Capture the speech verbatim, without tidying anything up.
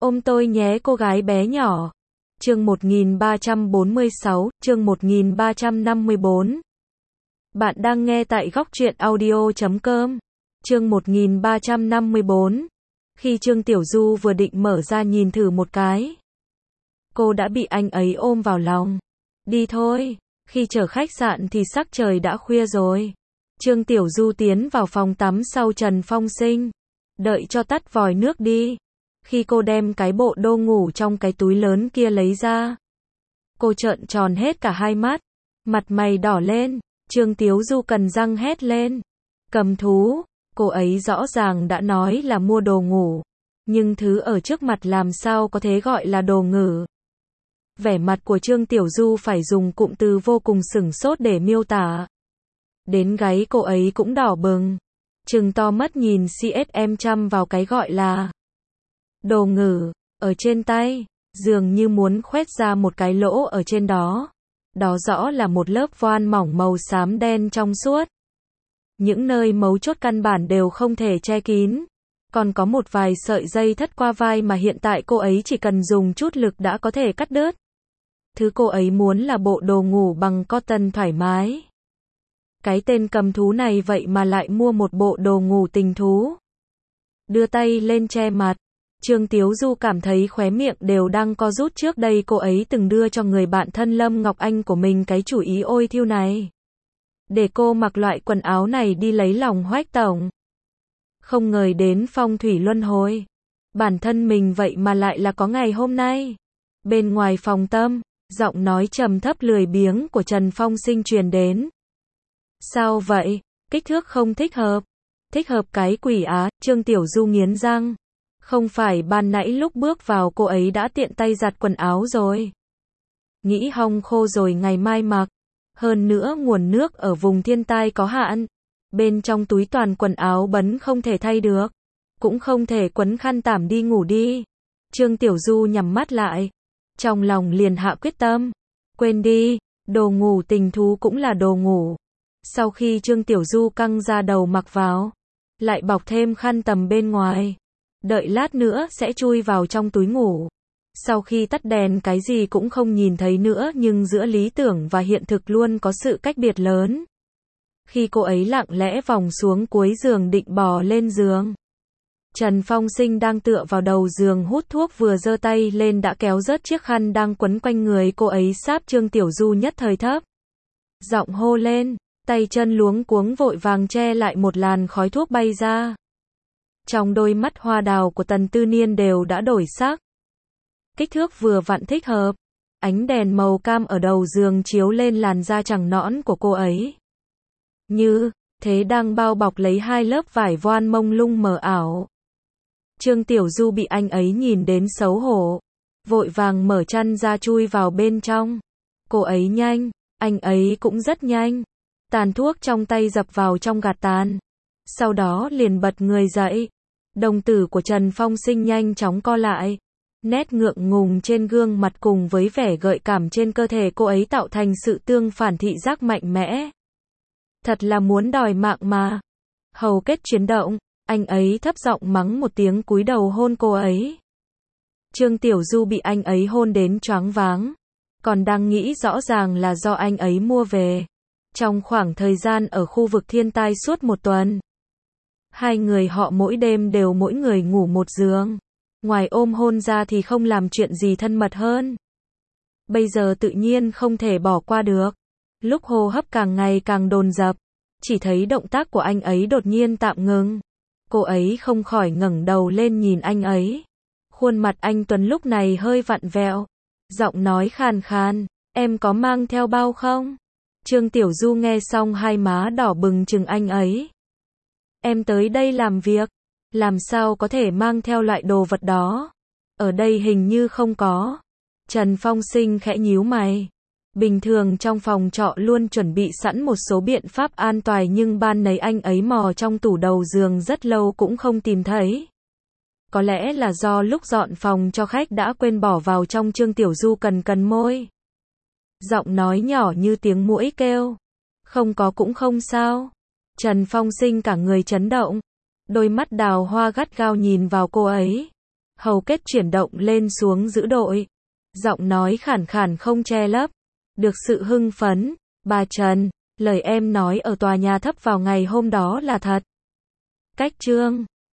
Ôm tôi nhé cô gái bé nhỏ. Chương một nghìn ba trăm bốn mươi sáu, chương một nghìn ba trăm năm mươi bốn. Bạn đang nghe tại góc truyện audio chấm com. Chương một nghìn ba trăm năm mươi bốn. Khi Trương Tiểu Du vừa định mở ra nhìn thử một cái, cô đã bị anh ấy ôm vào lòng. Đi thôi. Khi trở khách sạn thì sắc trời đã khuya rồi. Trương Tiểu Du tiến vào phòng tắm sau Trần Phong Sinh. Đợi cho tắt vòi nước đi. Khi cô đem cái bộ đồ ngủ trong cái túi lớn kia lấy ra, cô trợn tròn hết cả hai mắt, mặt mày đỏ lên. Trương Tiểu Du cắn răng hét lên. Cầm thú, cô ấy rõ ràng đã nói là mua đồ ngủ, nhưng thứ ở trước mặt làm sao có thể gọi là đồ ngủ. Vẻ mặt của Trương Tiểu Du phải dùng cụm từ vô cùng sửng sốt để miêu tả. Đến gáy cô ấy cũng đỏ bừng, trừng to mắt nhìn xê ét em chăm vào cái gọi là đồ ngủ ở trên tay, dường như muốn khoét ra một cái lỗ ở trên đó. Đó rõ là một lớp voan mỏng màu xám đen trong suốt. Những nơi mấu chốt căn bản đều không thể che kín. Còn có một vài sợi dây thắt qua vai mà hiện tại cô ấy chỉ cần dùng chút lực đã có thể cắt đứt. Thứ cô ấy muốn là bộ đồ ngủ bằng cotton thoải mái. Cái tên cầm thú này vậy mà lại mua một bộ đồ ngủ tình thú. Đưa tay lên che mặt, Trương Tiểu Du cảm thấy khóe miệng đều đang co rút. Trước đây cô ấy từng đưa cho người bạn thân Lâm Ngọc Anh của mình cái chủ ý ôi thiêu này, để cô mặc loại quần áo này đi lấy lòng Hoách tổng. Không ngờ đến phong thủy luân hồi, bản thân mình vậy mà lại là có ngày hôm nay. Bên ngoài phòng tâm, giọng nói trầm thấp lười biếng của Trần Phong Sinh truyền đến. Sao vậy? Kích thước không thích hợp. Thích hợp cái quỷ á, Trương Tiểu Du nghiến răng. Không phải ban nãy lúc bước vào cô ấy đã tiện tay giặt quần áo rồi. Nghĩ hong khô rồi ngày mai mặc. Hơn nữa nguồn nước ở vùng thiên tai có hạn. Bên trong túi toàn quần áo bấn không thể thay được. Cũng không thể quấn khăn tảm đi ngủ đi. Trương Tiểu Du nhắm mắt lại. Trong lòng liền hạ quyết tâm. Quên đi, đồ ngủ tình thú cũng là đồ ngủ. Sau khi Trương Tiểu Du căng ra đầu mặc vào, lại bọc thêm khăn tầm bên ngoài. Đợi lát nữa sẽ chui vào trong túi ngủ. Sau khi tắt đèn cái gì cũng không nhìn thấy nữa, nhưng giữa lý tưởng và hiện thực luôn có sự cách biệt lớn. Khi cô ấy lặng lẽ vòng xuống cuối giường định bò lên giường, Trần Phong Sinh đang tựa vào đầu giường hút thuốc, vừa giơ tay lên đã kéo rớt chiếc khăn đang quấn quanh người cô ấy sáp. Trương Tiểu Du nhất thời thấp giọng hô lên, tay chân luống cuống vội vàng che lại, một làn khói thuốc bay ra. Trong đôi mắt hoa đào của Tần Tư Niên đều đã đổi sắc. Kích thước vừa vặn thích hợp. Ánh đèn màu cam ở đầu giường chiếu lên làn da trắng nõn của cô ấy, như thế đang bao bọc lấy hai lớp vải voan mông lung mờ ảo. Trương Tiểu Du bị anh ấy nhìn đến xấu hổ, vội vàng mở chăn ra chui vào bên trong. Cô ấy nhanh, anh ấy cũng rất nhanh. Tàn thuốc trong tay dập vào trong gạt tàn. Sau đó liền bật người dậy. Đồng tử của Trần Phong Sinh nhanh chóng co lại. Nét ngượng ngùng trên gương mặt cùng với vẻ gợi cảm trên cơ thể cô ấy tạo thành sự tương phản thị giác mạnh mẽ. Thật là muốn đòi mạng mà. Hầu kết chuyển động, anh ấy thấp giọng mắng một tiếng cúi đầu hôn cô ấy. Trương Tiểu Du bị anh ấy hôn đến choáng váng. Còn đang nghĩ rõ ràng là do anh ấy mua về. Trong khoảng thời gian ở khu vực thiên tai suốt một tuần, hai người họ mỗi đêm đều mỗi người ngủ một giường. Ngoài ôm hôn ra thì không làm chuyện gì thân mật hơn. Bây giờ tự nhiên không thể bỏ qua được. Lúc hô hấp càng ngày càng dồn dập, chỉ thấy động tác của anh ấy đột nhiên tạm ngừng. Cô ấy không khỏi ngẩng đầu lên nhìn anh ấy. Khuôn mặt anh Tuấn lúc này hơi vặn vẹo. Giọng nói khàn khàn, em có mang theo bao không? Trương Tiểu Du nghe xong hai má đỏ bừng chừng anh ấy. Em tới đây làm việc, làm sao có thể mang theo loại đồ vật đó? Ở đây hình như không có. Trần Phong Sinh khẽ nhíu mày. Bình thường trong phòng trọ luôn chuẩn bị sẵn một số biện pháp an toàn, nhưng ban nấy anh ấy mò trong tủ đầu giường rất lâu cũng không tìm thấy. Có lẽ là do lúc dọn phòng cho khách đã quên bỏ vào trong. Trương Tiểu Du cần cần môi, giọng nói nhỏ như tiếng muỗi kêu. Không có cũng không sao. Trần Phong Sinh cả người chấn động. Đôi mắt đào hoa gắt gao nhìn vào cô ấy. Hầu kết chuyển động lên xuống giữ đội. Giọng nói khản khàn không che lấp được sự hưng phấn. Bà Trần, lời em nói ở tòa nhà thấp vào ngày hôm đó là thật. Cách chương